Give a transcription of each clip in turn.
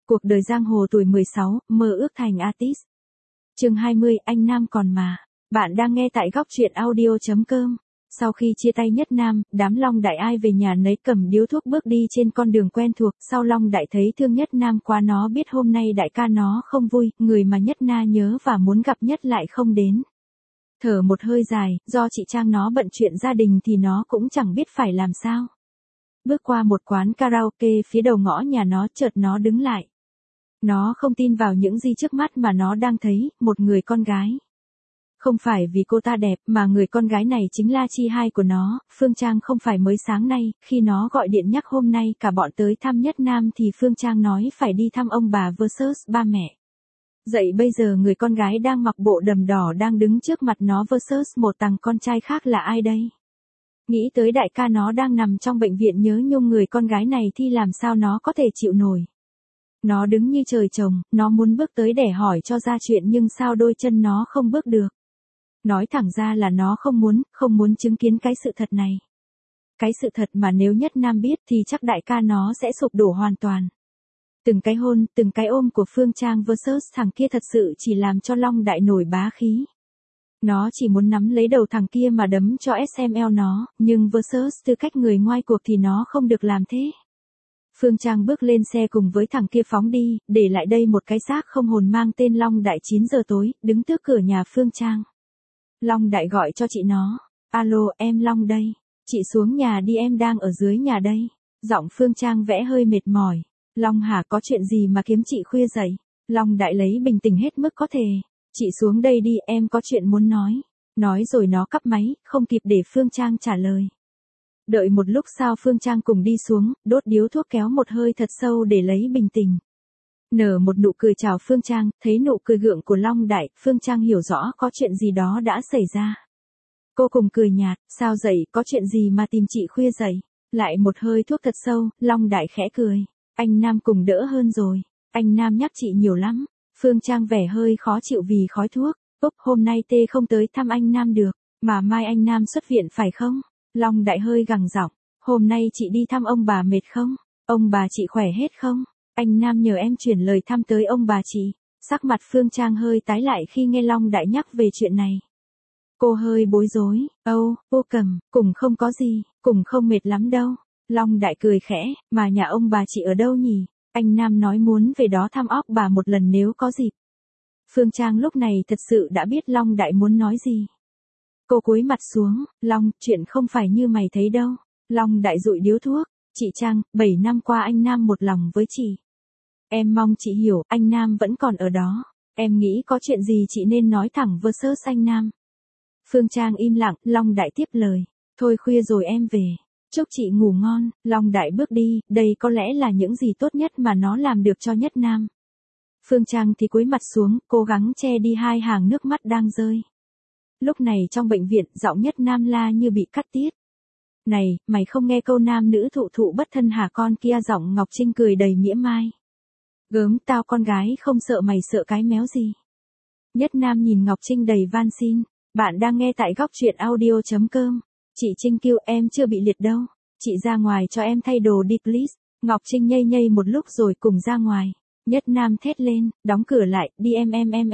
Cuộc đời giang hồ tuổi 16, mơ ước thành artist. Chương 20, anh Nam còn mà. Bạn đang nghe tại góc truyện audio.com. Sau khi chia tay Nhất Nam, đám Long Đại ai về nhà nấy cầm điếu thuốc bước đi trên con đường quen thuộc. Sau Long Đại thấy thương Nhất Nam quá, nó biết hôm nay đại ca nó không vui, người mà Nhất Na nhớ và muốn gặp nhất lại không đến. Thở một hơi dài, do chị Trang nó bận chuyện gia đình thì nó cũng chẳng biết phải làm sao. Bước qua một quán karaoke phía đầu ngõ nhà nó, chợt nó đứng lại. Nó không tin vào những gì trước mắt mà nó đang thấy, một người con gái. Không phải vì cô ta đẹp, mà người con gái này chính là chị hai của nó, Phương Trang. Không phải mới sáng nay, khi nó gọi điện nhắc hôm nay cả bọn tới thăm Nhất Nam thì Phương Trang nói phải đi thăm ông bà vs ba mẹ. Vậy bây giờ người con gái đang mặc bộ đầm đỏ đang đứng trước mặt nó vs một thằng con trai khác là ai đây? Nghĩ tới đại ca nó đang nằm trong bệnh viện nhớ nhung người con gái này thì làm sao nó có thể chịu nổi. Nó đứng như trời trồng, nó muốn bước tới để hỏi cho ra chuyện nhưng sao đôi chân nó không bước được. Nói thẳng ra là nó không muốn chứng kiến cái sự thật này. Cái sự thật mà nếu Nhất Nam biết thì chắc đại ca nó sẽ sụp đổ hoàn toàn. Từng cái hôn, từng cái ôm của Phương Trang vs thằng kia thật sự chỉ làm cho Long Đại nổi bá khí. Nó chỉ muốn nắm lấy đầu thằng kia mà đấm cho SML nó, nhưng vs tư cách người ngoài cuộc thì nó không được làm thế. Phương Trang bước lên xe cùng với thằng kia phóng đi, để lại đây một cái xác không hồn mang tên Long Đại. 9 giờ tối, đứng trước cửa nhà Phương Trang. Long Đại gọi cho chị nó. Alo, em Long đây. Chị xuống nhà đi, em đang ở dưới nhà đây. Giọng Phương Trang vẽ hơi mệt mỏi. Long hả, có chuyện gì mà kiếm chị khuya dậy? Long Đại lấy bình tĩnh hết mức có thể. Chị xuống đây đi, em có chuyện muốn nói. Nói rồi nó cắp máy, không kịp để Phương Trang trả lời. Đợi một lúc sau Phương Trang cùng đi xuống, đốt điếu thuốc kéo một hơi thật sâu để lấy bình tĩnh. Nở một nụ cười chào Phương Trang, thấy nụ cười gượng của Long Đại, Phương Trang hiểu rõ có chuyện gì đó đã xảy ra. Cô cùng cười nhạt, sao dậy, có chuyện gì mà tìm chị khuya dậy? Lại một hơi thuốc thật sâu, Long Đại khẽ cười. Anh Nam cùng đỡ hơn rồi. Anh Nam nhắc chị nhiều lắm. Phương Trang vẻ hơi khó chịu vì khói thuốc. Úp, hôm nay tê không tới thăm anh Nam được, mà mai anh Nam xuất viện phải không? Long Đại hơi gằn giọng. Hôm nay chị đi thăm ông bà mệt không? Ông bà chị khỏe hết không? Anh Nam nhờ em chuyển lời thăm tới ông bà chị. Sắc mặt Phương Trang hơi tái lại khi nghe Long Đại nhắc về chuyện này. Cô hơi bối rối. Cô cầm, cùng không có gì, cùng không mệt lắm đâu. Long Đại cười khẽ, mà nhà ông bà chị ở đâu nhỉ? Anh Nam nói muốn về đó thăm óc bà một lần nếu có dịp. Phương Trang lúc này thật sự đã biết Long Đại muốn nói gì. Cô cúi mặt xuống. Long, chuyện không phải như mày thấy đâu. Long Đại dụi điếu thuốc. Chị Trang, 7 năm qua anh Nam một lòng với chị. Em mong chị hiểu, anh Nam vẫn còn ở đó. Em nghĩ có chuyện gì chị nên nói thẳng vs anh Nam. Phương Trang im lặng, Long Đại tiếp lời. Thôi khuya rồi em về. Chúc chị ngủ ngon. Long Đại bước đi, đây có lẽ là những gì tốt nhất mà nó làm được cho Nhất Nam. Phương Trang thì cúi mặt xuống, cố gắng che đi hai hàng nước mắt đang rơi. Lúc này trong bệnh viện, giọng Nhất Nam la như bị cắt tiết. Này, mày không nghe câu nam nữ thụ thụ bất thân hả con kia? Giọng Ngọc Trinh cười đầy mỉa mai. Gớm, tao con gái không sợ, mày sợ cái méo gì? Nhất Nam nhìn Ngọc Trinh đầy van xin. Bạn đang nghe tại góc truyện audio.com. Chị Trinh kêu em chưa bị liệt đâu. Chị ra ngoài cho em thay đồ đi please. Ngọc Trinh nhây nhây một lúc rồi cùng ra ngoài. Nhất Nam thét lên, đóng cửa lại, đi em.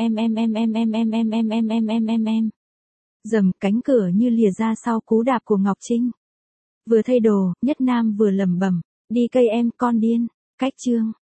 Dầm, cánh cửa như lìa ra sau cú đạp của Ngọc Trinh. Vừa thay đồ, Nhất Nam vừa lẩm bẩm, đi cây em, con điên. Cách chương